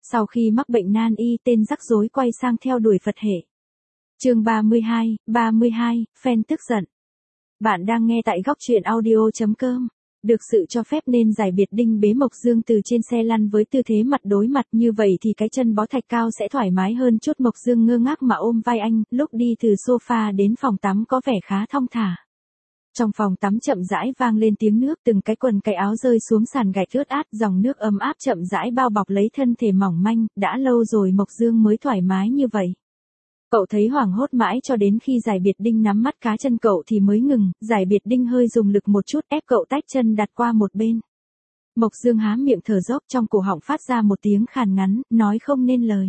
Sau khi mắc bệnh nan y, tên rắc rối quay sang theo đuổi Phật hệ. Chương 32, fan tức giận. Bạn đang nghe tại góc truyện audio.com. Được sự cho phép nên Giải Biệt Đinh bế Mộc Dương từ trên xe lăn với tư thế mặt đối mặt, như vậy thì cái chân bó thạch cao sẽ thoải mái hơn chút. Mộc Dương ngơ ngác mà ôm vai anh, lúc đi từ sofa đến phòng tắm có vẻ khá thong thả. Trong phòng tắm chậm rãi vang lên tiếng nước, từng cái quần cái áo rơi xuống sàn gạch ướt át, dòng nước ấm áp chậm rãi bao bọc lấy thân thể mỏng manh, đã lâu rồi Mộc Dương mới thoải mái như vậy. Cậu thấy hoảng hốt mãi cho đến khi Giải Biệt Đinh nắm mắt cá chân cậu thì mới ngừng. Giải Biệt Đinh hơi dùng lực một chút ép cậu tách chân đặt qua một bên. Mộc Dương há miệng thở dốc, trong cổ họng phát ra một tiếng khàn ngắn, nói không nên lời.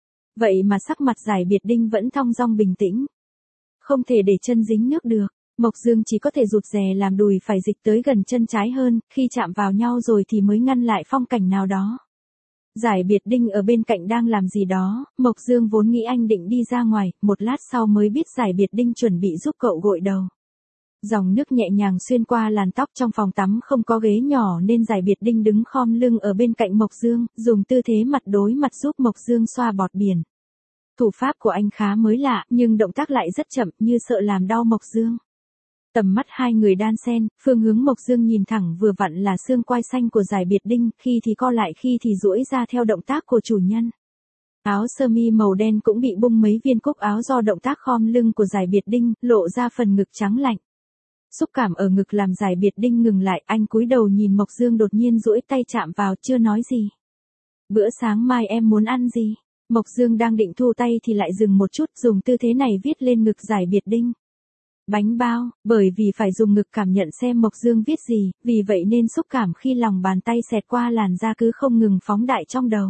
Vậy mà sắc mặt Giải Biệt Đinh vẫn thong dong bình tĩnh. Không thể để chân dính nước được. Mộc Dương chỉ có thể rụt rè làm đùi phải dịch tới gần chân trái hơn, khi chạm vào nhau rồi thì mới ngăn lại phong cảnh nào đó. Giải Biệt Đinh ở bên cạnh đang làm gì đó, Mộc Dương vốn nghĩ anh định đi ra ngoài, một lát sau mới biết Giải Biệt Đinh chuẩn bị giúp cậu gội đầu. Dòng nước nhẹ nhàng xuyên qua làn tóc, trong phòng tắm không có ghế nhỏ nên Giải Biệt Đinh đứng khom lưng ở bên cạnh Mộc Dương, dùng tư thế mặt đối mặt giúp Mộc Dương xoa bọt biển. Thủ pháp của anh khá mới lạ, nhưng động tác lại rất chậm, như sợ làm đau Mộc Dương. Tầm mắt hai người đan xen, phương hướng Mộc Dương nhìn thẳng vừa vặn là xương quai xanh của Giải Biệt Đinh, khi thì co lại khi thì duỗi ra theo động tác của chủ nhân. Áo sơ mi màu đen cũng bị bung mấy viên cúc áo do động tác khom lưng của Giải Biệt Đinh, lộ ra phần ngực trắng lạnh. Xúc cảm ở ngực làm Giải Biệt Đinh ngừng lại, anh cúi đầu nhìn Mộc Dương đột nhiên duỗi tay chạm vào, chưa nói gì. Bữa sáng mai em muốn ăn gì? Mộc Dương đang định thu tay thì lại dừng một chút, dùng tư thế này viết lên ngực Giải Biệt Đinh. Bánh bao, bởi vì phải dùng ngực cảm nhận xem Mộc Dương viết gì, vì vậy nên xúc cảm khi lòng bàn tay xẹt qua làn da cứ không ngừng phóng đại trong đầu.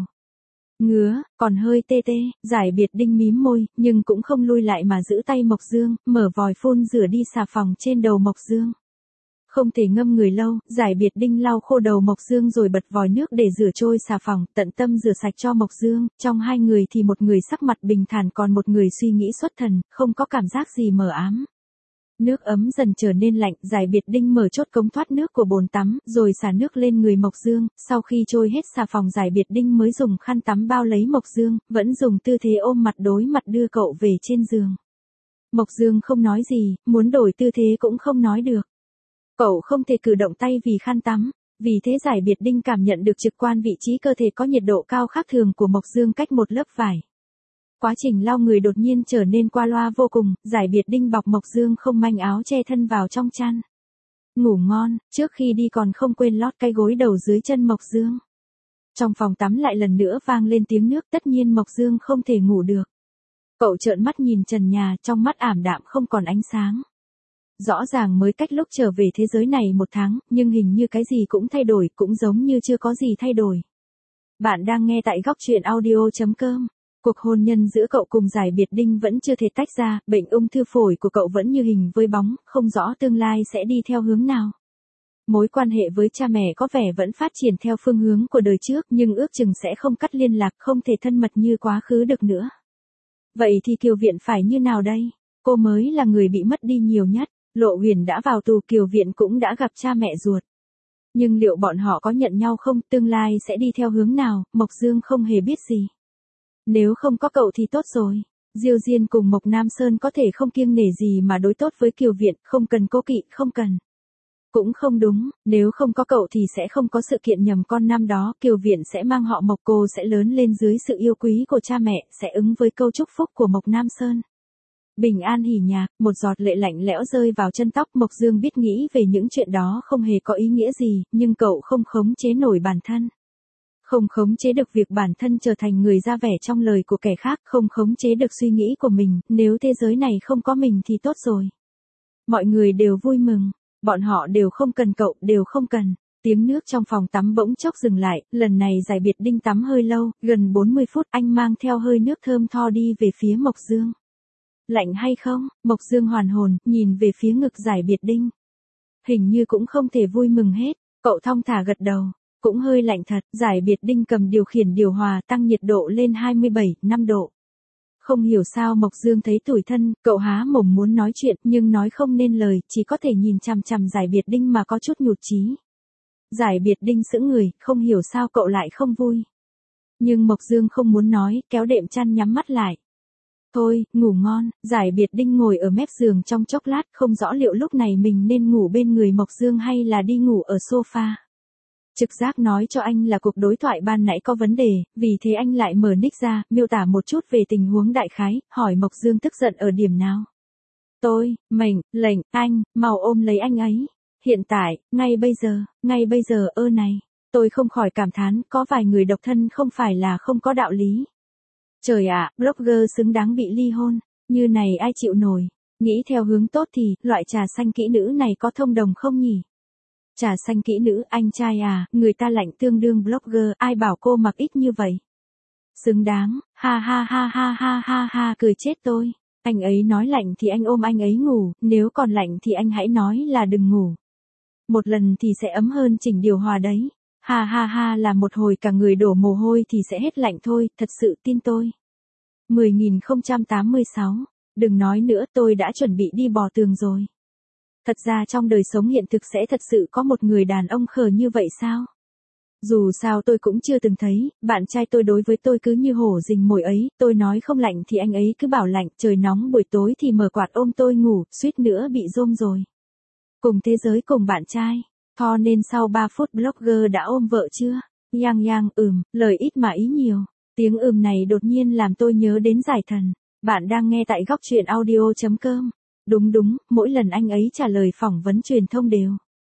Ngứa, còn hơi tê tê, Giải Biệt Đinh mím môi, nhưng cũng không lui lại mà giữ tay Mộc Dương, mở vòi phun rửa đi xà phòng trên đầu Mộc Dương. Không thể ngâm người lâu, Giải Biệt Đinh lau khô đầu Mộc Dương rồi bật vòi nước để rửa trôi xà phòng, tận tâm rửa sạch cho Mộc Dương. Trong hai người thì một người sắc mặt bình thản, còn một người suy nghĩ xuất thần, không có cảm giác gì mờ ám. Nước ấm dần trở nên lạnh, Giải Biệt Đinh mở chốt cống thoát nước của bồn tắm, rồi xả nước lên người Mộc Dương. Sau khi trôi hết xà phòng, Giải Biệt Đinh mới dùng khăn tắm bao lấy Mộc Dương, vẫn dùng tư thế ôm mặt đối mặt đưa cậu về trên giường. Mộc Dương không nói gì, muốn đổi tư thế cũng không nói được. Cậu không thể cử động tay vì khăn tắm, vì thế Giải Biệt Đinh cảm nhận được trực quan vị trí cơ thể có nhiệt độ cao khác thường của Mộc Dương cách một lớp vải. Quá trình lau người đột nhiên trở nên qua loa vô cùng, Giải Biệt Đinh bọc Mộc Dương không manh áo che thân vào trong chăn. Ngủ ngon, trước khi đi còn không quên lót cái gối đầu dưới chân Mộc Dương. Trong phòng tắm lại lần nữa vang lên tiếng nước, tất nhiên Mộc Dương không thể ngủ được. Cậu trợn mắt nhìn trần nhà, trong mắt ảm đạm không còn ánh sáng. Rõ ràng mới cách lúc trở về thế giới này 1 tháng, nhưng hình như cái gì cũng thay đổi, cũng giống như chưa có gì thay đổi. Bạn đang nghe tại góc truyện audio.com. Cuộc hôn nhân giữa cậu cùng Giải Biệt Đinh vẫn chưa thể tách ra, bệnh ung thư phổi của cậu vẫn như hình với bóng, không rõ tương lai sẽ đi theo hướng nào. Mối quan hệ với cha mẹ có vẻ vẫn phát triển theo phương hướng của đời trước, nhưng ước chừng sẽ không cắt liên lạc, không thể thân mật như quá khứ được nữa. Vậy thì Kiều Viện phải như nào đây? Cô mới là người bị mất đi nhiều nhất. Lộ Huyền đã vào tù, Kiều Viện cũng đã gặp cha mẹ ruột. Nhưng liệu bọn họ có nhận nhau không, tương lai sẽ đi theo hướng nào, Mộc Dương không hề biết gì. Nếu không có cậu thì tốt rồi. Diêu Diên cùng Mộc Nam Sơn có thể không kiêng nể gì mà đối tốt với Kiều Viện, không cần cố kỵ, không cần. Cũng không đúng, nếu không có cậu thì sẽ không có sự kiện nhầm con năm đó, Kiều Viện sẽ mang họ Mộc, cô sẽ lớn lên dưới sự yêu quý của cha mẹ, sẽ ứng với câu chúc phúc của Mộc Nam Sơn. Bình an hỉ nhạc, một giọt lệ lạnh lẽo rơi vào chân tóc. Mộc Dương biết nghĩ về những chuyện đó không hề có ý nghĩa gì, nhưng cậu không khống chế nổi bản thân. Không khống chế được việc bản thân trở thành người ra vẻ trong lời của kẻ khác, không khống chế được suy nghĩ của mình, nếu thế giới này không có mình thì tốt rồi. Mọi người đều vui mừng, bọn họ đều không cần cậu, đều không cần. Tiếng nước trong phòng tắm bỗng chốc dừng lại, lần này Giải Biệt Đinh tắm hơi lâu, gần 40 phút, anh mang theo hơi nước thơm tho đi về phía Mộc Dương. Lạnh hay không? Mộc Dương hoàn hồn, nhìn về phía ngực Giải Biệt Đinh. Hình như cũng không thể vui mừng hết, cậu thong thả gật đầu. Cũng hơi lạnh thật, Giải Biệt Đinh cầm điều khiển điều hòa tăng nhiệt độ lên 27,5 độ. Không hiểu sao Mộc Dương thấy tủi thân, cậu há mồm muốn nói chuyện nhưng nói không nên lời, chỉ có thể nhìn chằm chằm Giải Biệt Đinh mà có chút nhụt chí. Giải Biệt Đinh sững người, không hiểu sao cậu lại không vui. Nhưng Mộc Dương không muốn nói, kéo đệm chăn nhắm mắt lại. Thôi, ngủ ngon. Giải Biệt Đinh ngồi ở mép giường trong chốc lát, không rõ liệu lúc này mình nên ngủ bên người Mộc Dương hay là đi ngủ ở sofa. Trực giác nói cho anh là cuộc đối thoại ban nãy có vấn đề, vì thế anh lại mở nick ra, miêu tả một chút về tình huống đại khái, hỏi Mộc Dương tức giận ở điểm nào. Tôi, mình, lệnh, anh, mau ôm lấy anh ấy. Hiện tại, ngay bây giờ này. Tôi không khỏi cảm thán, có vài người độc thân không phải là không có đạo lý. Trời ạ, blogger xứng đáng bị ly hôn, như này ai chịu nổi. Nghĩ theo hướng tốt thì, loại trà xanh kỹ nữ này có thông đồng không nhỉ? Trà xanh kỹ nữ, anh trai à, người ta lạnh tương đương blogger, ai bảo cô mặc ít như vậy? Xứng đáng, ha ha ha ha ha ha ha, cười chết tôi. Anh ấy nói lạnh thì anh ôm anh ấy ngủ, nếu còn lạnh thì anh hãy nói là đừng ngủ. Một lần thì sẽ ấm hơn chỉnh điều hòa đấy. Ha ha ha, là một hồi cả người đổ mồ hôi thì sẽ hết lạnh thôi, thật sự tin tôi. 10.086, đừng nói nữa, tôi đã chuẩn bị đi bò tường rồi. Thật ra trong đời sống hiện thực sẽ thật sự có một người đàn ông khờ như vậy sao? Dù sao tôi cũng chưa từng thấy, bạn trai tôi đối với tôi cứ như hổ rình mồi ấy, tôi nói không lạnh thì anh ấy cứ bảo lạnh, trời nóng buổi tối thì mở quạt ôm tôi ngủ, suýt nữa bị rôm rồi. Cùng thế giới cùng bạn trai, Tho nên sau 3 phút blogger đã ôm vợ chưa? Yang, lời ít mà ý nhiều. Tiếng này đột nhiên làm tôi nhớ đến Giải Thần. Bạn đang nghe tại góc truyện audio.com. Đúng, mỗi lần anh ấy trả lời phỏng vấn truyền thông đều.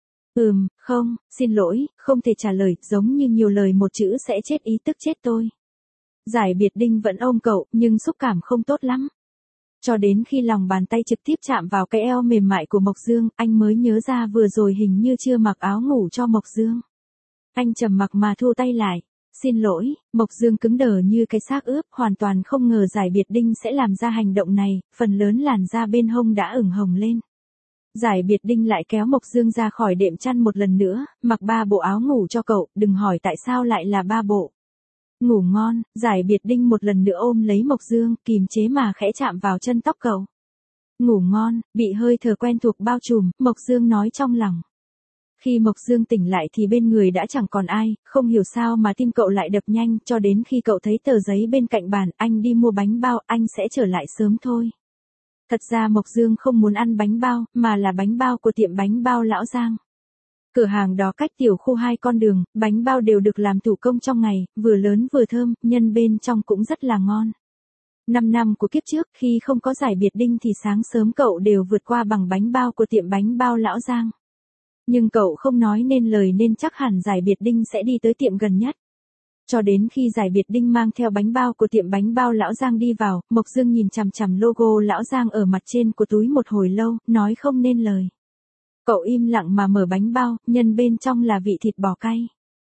Không, xin lỗi, không thể trả lời, giống như nhiều lời một chữ sẽ chết ý, tức chết tôi. Giải Biệt Đinh vẫn ôm cậu, nhưng xúc cảm không tốt lắm. Cho đến khi lòng bàn tay trực tiếp chạm vào cái eo mềm mại của Mộc Dương, anh mới nhớ ra vừa rồi hình như chưa mặc áo ngủ cho Mộc Dương. Anh trầm mặc mà thu tay lại. Xin lỗi, Mộc Dương cứng đờ như cái xác ướp, hoàn toàn không ngờ Giải Biệt Đinh sẽ làm ra hành động này, phần lớn làn da bên hông đã ửng hồng lên. Giải Biệt Đinh lại kéo Mộc Dương ra khỏi đệm chăn một lần nữa, mặc 3 bộ áo ngủ cho cậu, đừng hỏi tại sao lại là 3 bộ. Ngủ ngon, Giải Biệt Đinh một lần nữa ôm lấy Mộc Dương, kìm chế mà khẽ chạm vào chân tóc cậu. Ngủ ngon, bị hơi thở quen thuộc bao trùm, Mộc Dương nói trong lòng. Khi Mộc Dương tỉnh lại thì bên người đã chẳng còn ai, không hiểu sao mà tim cậu lại đập nhanh, cho đến khi cậu thấy tờ giấy bên cạnh bàn, anh đi mua bánh bao, anh sẽ trở lại sớm thôi. Thật ra Mộc Dương không muốn ăn bánh bao, mà là bánh bao của tiệm bánh bao Lão Giang. Cửa hàng đó cách tiểu khu 2 con đường, bánh bao đều được làm thủ công trong ngày, vừa lớn vừa thơm, nhân bên trong cũng rất là ngon. 5 năm của kiếp trước, khi không có Giải Biệt Đinh thì sáng sớm cậu đều vượt qua bằng bánh bao của tiệm bánh bao Lão Giang. Nhưng cậu không nói nên lời nên chắc hẳn Giải Biệt Đinh sẽ đi tới tiệm gần nhất. Cho đến khi Giải Biệt Đinh mang theo bánh bao của tiệm bánh bao Lão Giang đi vào, Mộc Dương nhìn chằm chằm logo Lão Giang ở mặt trên của túi một hồi lâu, nói không nên lời. Cậu im lặng mà mở bánh bao, nhân bên trong là vị thịt bò cay.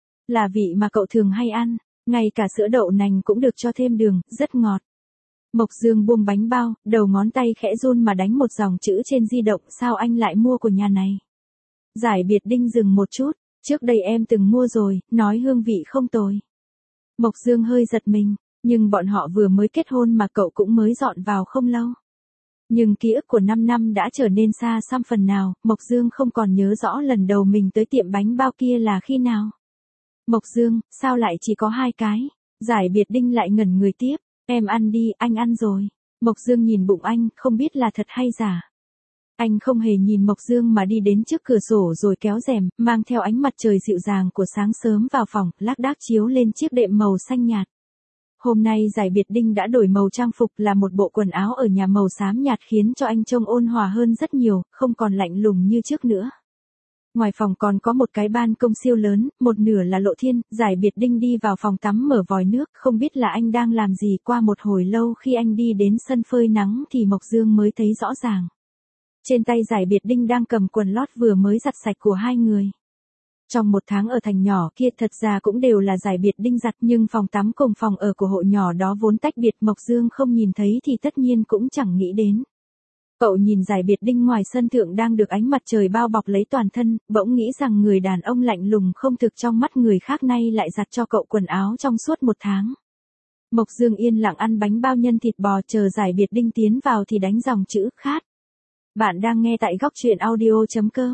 Là vị mà cậu thường hay ăn, ngay cả sữa đậu nành cũng được cho thêm đường, rất ngọt. Mộc Dương buông bánh bao, đầu ngón tay khẽ run mà đánh một dòng chữ trên di động, sao anh lại mua của nhà này? Giải Biệt Đinh dừng một chút, trước đây em từng mua rồi, nói hương vị không tồi. Mộc Dương hơi giật mình, nhưng bọn họ vừa mới kết hôn mà cậu cũng mới dọn vào không lâu. Nhưng ký ức của 5 năm đã trở nên xa xăm phần nào, Mộc Dương không còn nhớ rõ lần đầu mình tới tiệm bánh bao kia là khi nào. Mộc Dương, sao lại chỉ có 2 cái? Giải Biệt Đinh lại ngẩn người tiếp, em ăn đi, anh ăn rồi. Mộc Dương nhìn bụng anh, không biết là thật hay giả. Anh không hề nhìn Mộc Dương mà đi đến trước cửa sổ rồi kéo rèm, mang theo ánh mặt trời dịu dàng của sáng sớm vào phòng, lác đác chiếu lên chiếc đệm màu xanh nhạt. Hôm nay Giải Biệt Đinh đã đổi màu trang phục, là một bộ quần áo ở nhà màu xám nhạt khiến cho anh trông ôn hòa hơn rất nhiều, không còn lạnh lùng như trước nữa. Ngoài phòng còn có một cái ban công siêu lớn, một nửa là lộ thiên. Giải Biệt Đinh đi vào phòng tắm mở vòi nước, không biết là anh đang làm gì. Qua một hồi lâu khi anh đi đến sân phơi nắng thì Mộc Dương mới thấy rõ ràng. Trên tay Giải Biệt Đinh đang cầm quần lót vừa mới giặt sạch của 2 người. Trong 1 tháng ở thành nhỏ kia thật ra cũng đều là Giải Biệt Đinh giặt, nhưng phòng tắm cùng phòng ở của hộ nhỏ đó vốn tách biệt, Mộc Dương không nhìn thấy thì tất nhiên cũng chẳng nghĩ đến. Cậu nhìn Giải Biệt Đinh ngoài sân thượng đang được ánh mặt trời bao bọc lấy toàn thân, bỗng nghĩ rằng người đàn ông lạnh lùng không thực trong mắt người khác nay lại giặt cho cậu quần áo trong suốt 1 tháng. Mộc Dương yên lặng ăn bánh bao nhân thịt bò, chờ Giải Biệt Đinh tiến vào thì đánh dòng chữ khát. Bạn đang nghe tại góc truyện audio.com.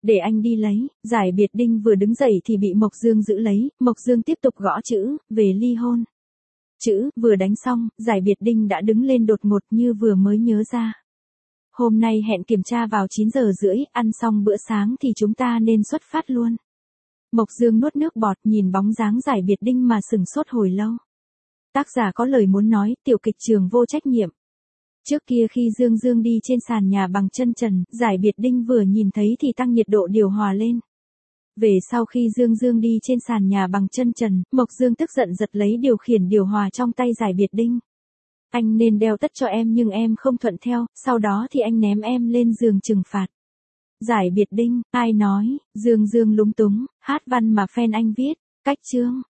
Để anh đi lấy, Giải Biệt Đinh vừa đứng dậy thì bị Mộc Dương giữ lấy, Mộc Dương tiếp tục gõ chữ, về ly hôn. Chữ, vừa đánh xong, Giải Biệt Đinh đã đứng lên đột ngột như vừa mới nhớ ra. Hôm nay hẹn kiểm tra vào 9 giờ rưỡi, ăn xong bữa sáng thì chúng ta nên xuất phát luôn. Mộc Dương nuốt nước bọt nhìn bóng dáng Giải Biệt Đinh mà sừng sốt hồi lâu. Tác giả có lời muốn nói, tiểu kịch trường vô trách nhiệm. Trước kia khi Dương Dương đi trên sàn nhà bằng chân trần, Giải Biệt Đinh vừa nhìn thấy thì tăng nhiệt độ điều hòa lên. Về sau khi Dương Dương đi trên sàn nhà bằng chân trần, Mộc Dương tức giận giật lấy điều khiển điều hòa trong tay Giải Biệt Đinh. Anh nên đeo tất cho em nhưng em không thuận theo, sau đó thì anh ném em lên giường trừng phạt. Giải Biệt Đinh, ai nói, Dương Dương lúng túng, hát văn mà fan anh viết, cách chương.